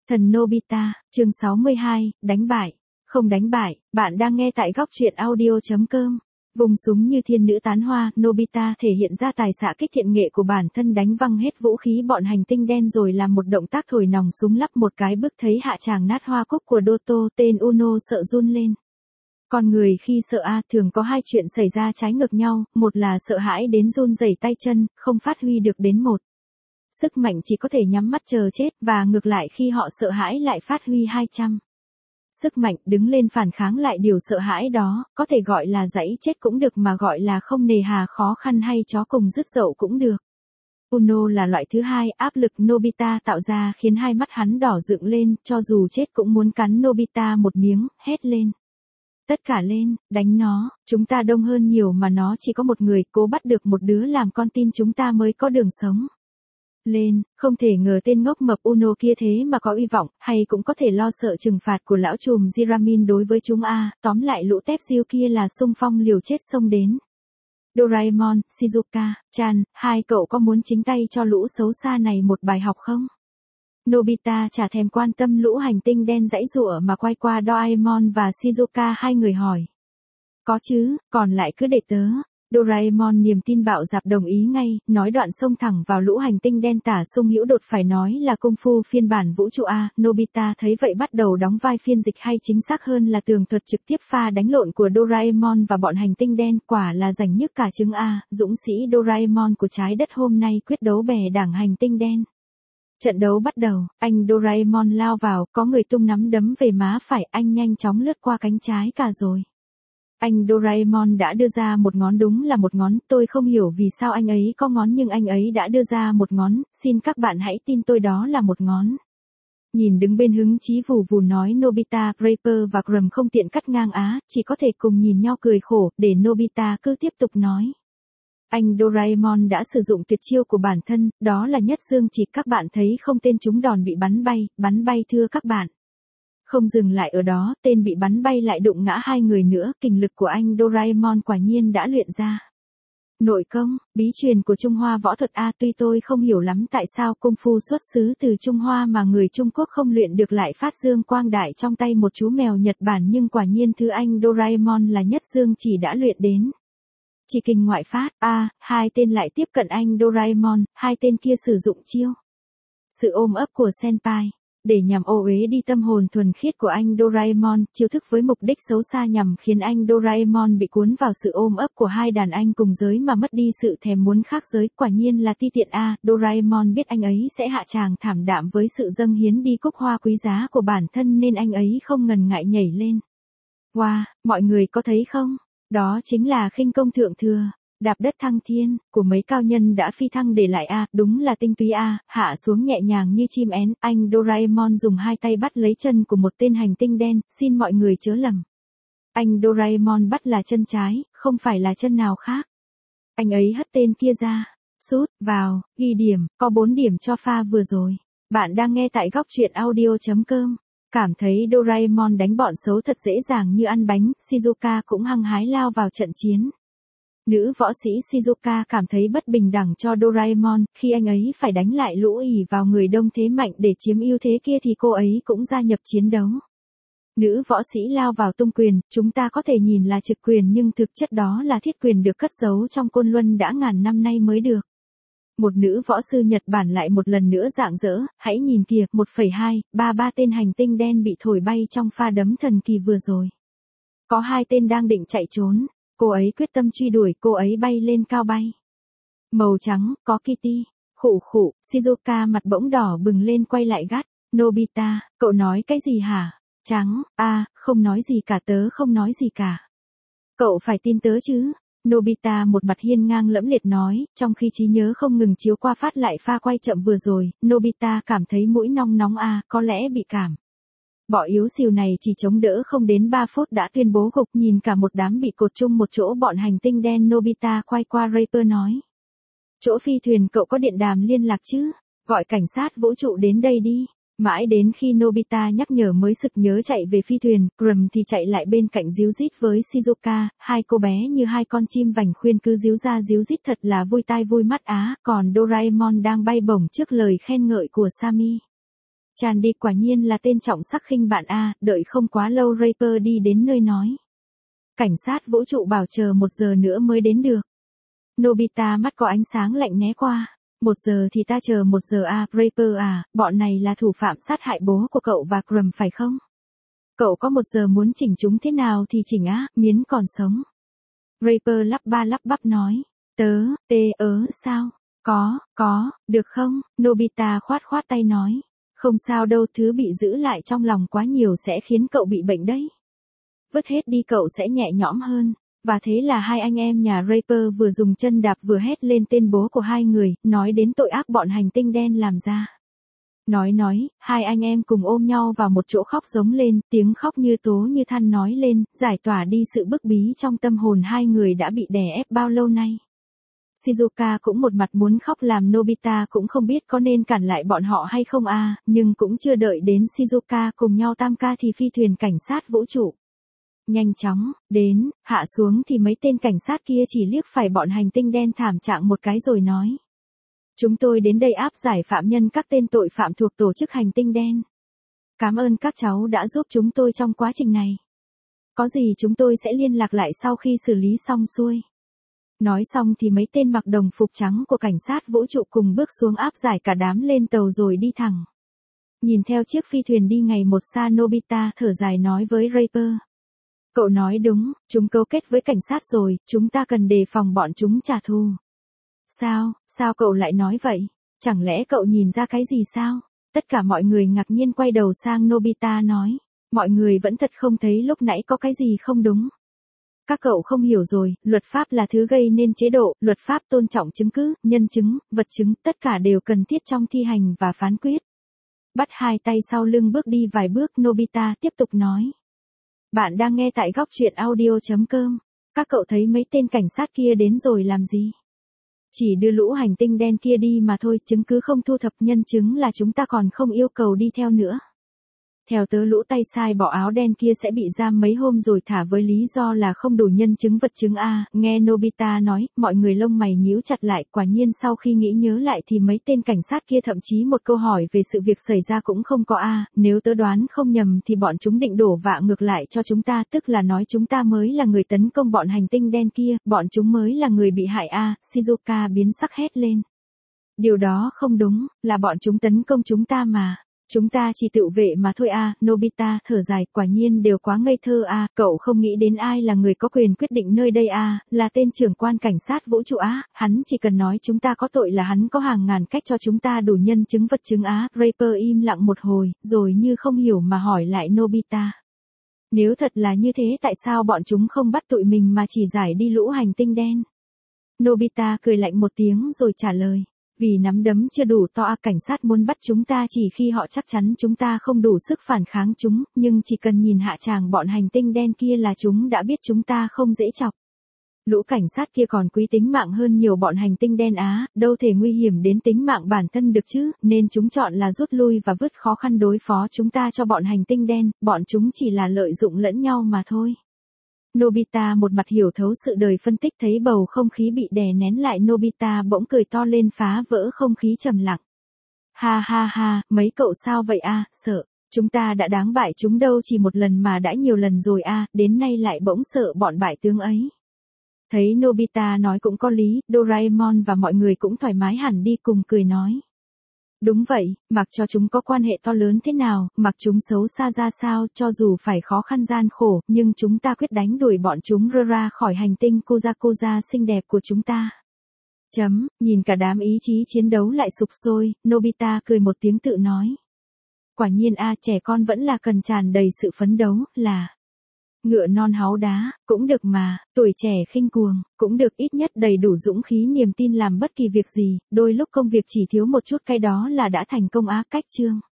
Thần Nobita, chương 62, đánh bại. Không đánh bại, bạn đang nghe tại góc truyện audio.com. Vùng súng như thiên nữ tán hoa, Nobita thể hiện ra tài xạ kích thiện nghệ của bản thân, đánh văng hết vũ khí bọn hành tinh đen rồi làm một động tác thổi nòng súng lắp một cái bước thấy hạ tràng nát hoa cúc của Doto, tên Uno sợ run lên. Con người khi sợ thường có hai chuyện xảy ra trái ngược nhau, một là sợ hãi đến run rẩy tay chân, không phát huy được đến một. Sức mạnh chỉ có thể nhắm mắt chờ chết, và ngược lại khi họ sợ hãi lại phát huy 200. Sức mạnh đứng lên phản kháng lại điều sợ hãi đó, có thể gọi là dãy chết cũng được mà gọi là không nề hà khó khăn hay chó cùng rứt dậu cũng được. Uno là loại thứ hai, áp lực Nobita tạo ra khiến hai mắt hắn đỏ dựng lên, cho dù chết cũng muốn cắn Nobita một miếng, hét lên. Tất cả lên, đánh nó, chúng ta đông hơn nhiều mà nó chỉ có một người, cố bắt được một đứa làm con tin chúng ta mới có đường sống. Lên, không thể ngờ tên ngốc mập Uno kia thế mà có uy vọng, hay cũng có thể lo sợ trừng phạt của lão trùm Jiramin đối với chúng tóm lại lũ tép diêu kia là xung phong liều chết xông đến. Doraemon, Shizuka, Chan, hai cậu có muốn chính tay cho lũ xấu xa này một bài học không? Nobita chả thèm quan tâm lũ hành tinh đen giãy giụa mà quay qua Doraemon và Shizuka, hai người hỏi. Có chứ, còn lại cứ để tớ. Doraemon niềm tin bạo dạn đồng ý ngay, nói đoạn xông thẳng vào lũ hành tinh đen tả sung hữu đột, phải nói là công phu phiên bản vũ trụ Nobita thấy vậy bắt đầu đóng vai phiên dịch, hay chính xác hơn là tường thuật trực tiếp pha đánh lộn của Doraemon và bọn hành tinh đen, quả là rành nhức cả trứng dũng sĩ Doraemon của trái đất hôm nay quyết đấu bè đảng hành tinh đen. Trận đấu bắt đầu, anh Doraemon lao vào, có người tung nắm đấm về má phải, anh nhanh chóng lướt qua cánh trái cả rồi. Anh Doraemon đã đưa ra một ngón, đúng là một ngón, tôi không hiểu vì sao anh ấy có ngón nhưng anh ấy đã đưa ra một ngón, xin các bạn hãy tin tôi đó là một ngón. Nhìn đứng bên hứng chí vù vù nói Nobita, Draper và Crumb không tiện cắt ngang chỉ có thể cùng nhìn nhau cười khổ, để Nobita cứ tiếp tục nói. Anh Doraemon đã sử dụng tuyệt chiêu của bản thân, đó là nhất dương chỉ, các bạn thấy không, tên trúng đòn bị bắn bay thưa các bạn. Không dừng lại ở đó, tên bị bắn bay lại đụng ngã hai người nữa, kình lực của anh Doraemon quả nhiên đã luyện ra. Nội công, bí truyền của Trung Hoa võ thuật tuy tôi không hiểu lắm tại sao công phu xuất xứ từ Trung Hoa mà người Trung Quốc không luyện được lại phát dương quang đại trong tay một chú mèo Nhật Bản, nhưng quả nhiên thứ anh Doraemon là nhất dương chỉ đã luyện đến. Chỉ kình ngoại phát, hai tên lại tiếp cận anh Doraemon, hai tên kia sử dụng chiêu. Sự ôm ấp của senpai. Để nhằm ô uế đi tâm hồn thuần khiết của anh Doraemon, chiêu thức với mục đích xấu xa nhằm khiến anh Doraemon bị cuốn vào sự ôm ấp của hai đàn anh cùng giới mà mất đi sự thèm muốn khác giới, quả nhiên là ti tiện Doraemon biết anh ấy sẽ hạ tràng thảm đạm với sự dâng hiến đi cúc hoa quý giá của bản thân nên anh ấy không ngần ngại nhảy lên. Wow, mọi người có thấy không? Đó chính là khinh công thượng thừa. Đạp đất thăng thiên, của mấy cao nhân đã phi thăng để lại đúng là tinh túy hạ xuống nhẹ nhàng như chim én, anh Doraemon dùng hai tay bắt lấy chân của một tên hành tinh đen, xin mọi người chớ lầm. Anh Doraemon bắt là chân trái, không phải là chân nào khác. Anh ấy hất tên kia ra, sút, vào, ghi điểm, có 4 điểm cho pha vừa rồi. Bạn đang nghe tại góc truyện audio.com. Cảm thấy Doraemon đánh bọn xấu thật dễ dàng như ăn bánh, Shizuka cũng hăng hái lao vào trận chiến. Nữ võ sĩ Shizuka cảm thấy bất bình đẳng cho Doraemon, khi anh ấy phải đánh lại lũ ỷ vào người đông thế mạnh để chiếm ưu thế kia thì cô ấy cũng gia nhập chiến đấu. Nữ võ sĩ lao vào tung quyền, chúng ta có thể nhìn là trực quyền nhưng thực chất đó là thiết quyền được cất giấu trong côn luân đã ngàn năm nay mới được. Một nữ võ sư Nhật Bản lại một lần nữa rạng rỡ, hãy nhìn kìa, 1,233 tên hành tinh đen bị thổi bay trong pha đấm thần kỳ vừa rồi. Có hai tên đang định chạy trốn. Cô ấy quyết tâm truy đuổi, cô ấy bay lên cao bay. Màu trắng, có Kitty. Khụ khụ, Shizuka mặt bỗng đỏ bừng lên quay lại gắt. Nobita, cậu nói cái gì hả? Trắng, không nói gì cả, tớ không nói gì cả. Cậu phải tin tớ chứ. Nobita một mặt hiên ngang lẫm liệt nói, trong khi trí nhớ không ngừng chiếu qua phát lại pha quay chậm vừa rồi, Nobita cảm thấy mũi nong nóng có lẽ bị cảm. Bỏ yếu xìu này chỉ chống đỡ không đến 3 phút đã tuyên bố gục, nhìn cả một đám bị cột chung một chỗ bọn hành tinh đen. Nobita quay qua Draper nói. Chỗ phi thuyền cậu có điện đàm liên lạc chứ? Gọi cảnh sát vũ trụ đến đây đi. Mãi đến khi Nobita nhắc nhở mới sực nhớ chạy về phi thuyền, Crumb thì chạy lại bên cạnh díu dít với Shizuka, hai cô bé như hai con chim vành khuyên cứ díu ra díu dít thật là vui tai vui mắt còn Doraemon đang bay bổng trước lời khen ngợi của Sammy. Chandy quả nhiên là tên trọng sắc khinh bạn a, đợi không quá lâu Draper đi đến nơi nói. Cảnh sát vũ trụ bảo chờ 1 giờ nữa mới đến được. Nobita mắt có ánh sáng lạnh né qua. 1 giờ thì ta chờ 1 giờ à, Draper à, bọn này là thủ phạm sát hại bố của cậu và Grum phải không? Cậu có 1 giờ muốn chỉnh chúng thế nào thì chỉnh á, miến còn sống. Draper lắp ba lắp bắp nói. Sao? Có, được không? Nobita khoát khoát tay nói. Không sao đâu, thứ bị giữ lại trong lòng quá nhiều sẽ khiến cậu bị bệnh đấy. Vứt hết đi cậu sẽ nhẹ nhõm hơn. Và thế là hai anh em nhà Draper vừa dùng chân đạp vừa hét lên tên bố của hai người, nói đến tội ác bọn hành tinh đen làm ra. Nói, hai anh em cùng ôm nhau vào một chỗ khóc giống lên, tiếng khóc như tố như than nói lên, giải tỏa đi sự bức bí trong tâm hồn hai người đã bị đè ép bao lâu nay. Shizuka cũng một mặt muốn khóc làm Nobita cũng không biết có nên cản lại bọn họ hay không à, nhưng cũng chưa đợi đến Shizuka cùng nhau tam ca thì phi thuyền cảnh sát vũ trụ nhanh chóng đến, hạ xuống thì mấy tên cảnh sát kia chỉ liếc phải bọn hành tinh đen thảm trạng một cái rồi nói. Chúng tôi đến đây áp giải phạm nhân các tên tội phạm thuộc tổ chức hành tinh đen. Cảm ơn các cháu đã giúp chúng tôi trong quá trình này. Có gì chúng tôi sẽ liên lạc lại sau khi xử lý xong xuôi. Nói xong thì mấy tên mặc đồng phục trắng của cảnh sát vũ trụ cùng bước xuống áp giải cả đám lên tàu rồi đi thẳng. Nhìn theo chiếc phi thuyền đi ngày một xa, Nobita thở dài nói với Draper. Cậu nói đúng, chúng cấu kết với cảnh sát rồi, chúng ta cần đề phòng bọn chúng trả thù. Sao cậu lại nói vậy? Chẳng lẽ cậu nhìn ra cái gì sao? Tất cả mọi người ngạc nhiên quay đầu sang Nobita nói. Mọi người vẫn thật không thấy lúc nãy có cái gì không đúng. Các cậu không hiểu rồi, luật pháp là thứ gây nên chế độ, luật pháp tôn trọng chứng cứ, nhân chứng, vật chứng, tất cả đều cần thiết trong thi hành và phán quyết. Bắt hai tay sau lưng bước đi vài bước, Nobita tiếp tục nói. Bạn đang nghe tại góc truyện audio.com. Các cậu thấy mấy tên cảnh sát kia đến rồi làm gì? Chỉ đưa lũ hành tinh đen kia đi mà thôi, chứng cứ không thu thập, nhân chứng là chúng ta còn không yêu cầu đi theo nữa. Theo tớ lũ tay sai bỏ áo đen kia sẽ bị giam mấy hôm rồi thả với lý do là không đủ nhân chứng vật chứng a. Nghe Nobita nói, mọi người lông mày nhíu chặt lại, quả nhiên sau khi nghĩ nhớ lại thì mấy tên cảnh sát kia thậm chí một câu hỏi về sự việc xảy ra cũng không có a. Nếu tớ đoán không nhầm thì bọn chúng định đổ vạ ngược lại cho chúng ta, tức là nói chúng ta mới là người tấn công bọn hành tinh đen kia, bọn chúng mới là người bị hại a. Shizuka biến sắc hét lên. Điều đó không đúng, là bọn chúng tấn công chúng ta mà. Chúng ta chỉ tự vệ mà thôi a. Nobita thở dài, quả nhiên đều quá ngây thơ a. Cậu không nghĩ đến ai là người có quyền quyết định nơi đây a, là tên trưởng quan cảnh sát vũ trụ á, hắn chỉ cần nói chúng ta có tội là hắn có hàng ngàn cách cho chúng ta đủ nhân chứng vật chứng á. Draper im lặng một hồi, rồi như không hiểu mà hỏi lại Nobita. Nếu thật là như thế tại sao bọn chúng không bắt tụi mình mà chỉ giải đi lũ hành tinh đen? Nobita cười lạnh một tiếng rồi trả lời. Vì nắm đấm chưa đủ to, cảnh sát muốn bắt chúng ta chỉ khi họ chắc chắn chúng ta không đủ sức phản kháng chúng, nhưng chỉ cần nhìn hạ tràng bọn hành tinh đen kia là chúng đã biết chúng ta không dễ chọc. Lũ cảnh sát kia còn quý tính mạng hơn nhiều bọn hành tinh đen á, đâu thể nguy hiểm đến tính mạng bản thân được chứ, nên chúng chọn là rút lui và vứt khó khăn đối phó chúng ta cho bọn hành tinh đen, bọn chúng chỉ là lợi dụng lẫn nhau mà thôi. Nobita một mặt hiểu thấu sự đời phân tích, thấy bầu không khí bị đè nén lại, Nobita bỗng cười to lên phá vỡ không khí trầm lặng. Ha, mấy cậu sao vậy a? Sợ, chúng ta đã đáng bại chúng đâu chỉ một lần mà đã nhiều lần rồi a, đến nay lại bỗng sợ bọn bại tướng ấy. Thấy Nobita nói cũng có lý, Doraemon và mọi người cũng thoải mái hẳn đi cùng cười nói. Đúng vậy, mặc cho chúng có quan hệ to lớn thế nào, mặc chúng xấu xa ra sao, cho dù phải khó khăn gian khổ, nhưng chúng ta quyết đánh đuổi bọn chúng ra khỏi hành tinh Koza xinh đẹp của chúng ta. Nhìn cả đám ý chí chiến đấu lại sục sôi, Nobita cười một tiếng tự nói. Quả nhiên a, trẻ con vẫn là cần tràn đầy sự phấn đấu, là ngựa non háu đá, cũng được mà, tuổi trẻ khinh cuồng, cũng được, ít nhất đầy đủ dũng khí niềm tin làm bất kỳ việc gì, đôi lúc công việc chỉ thiếu một chút cái đó là đã thành công á. Cách chương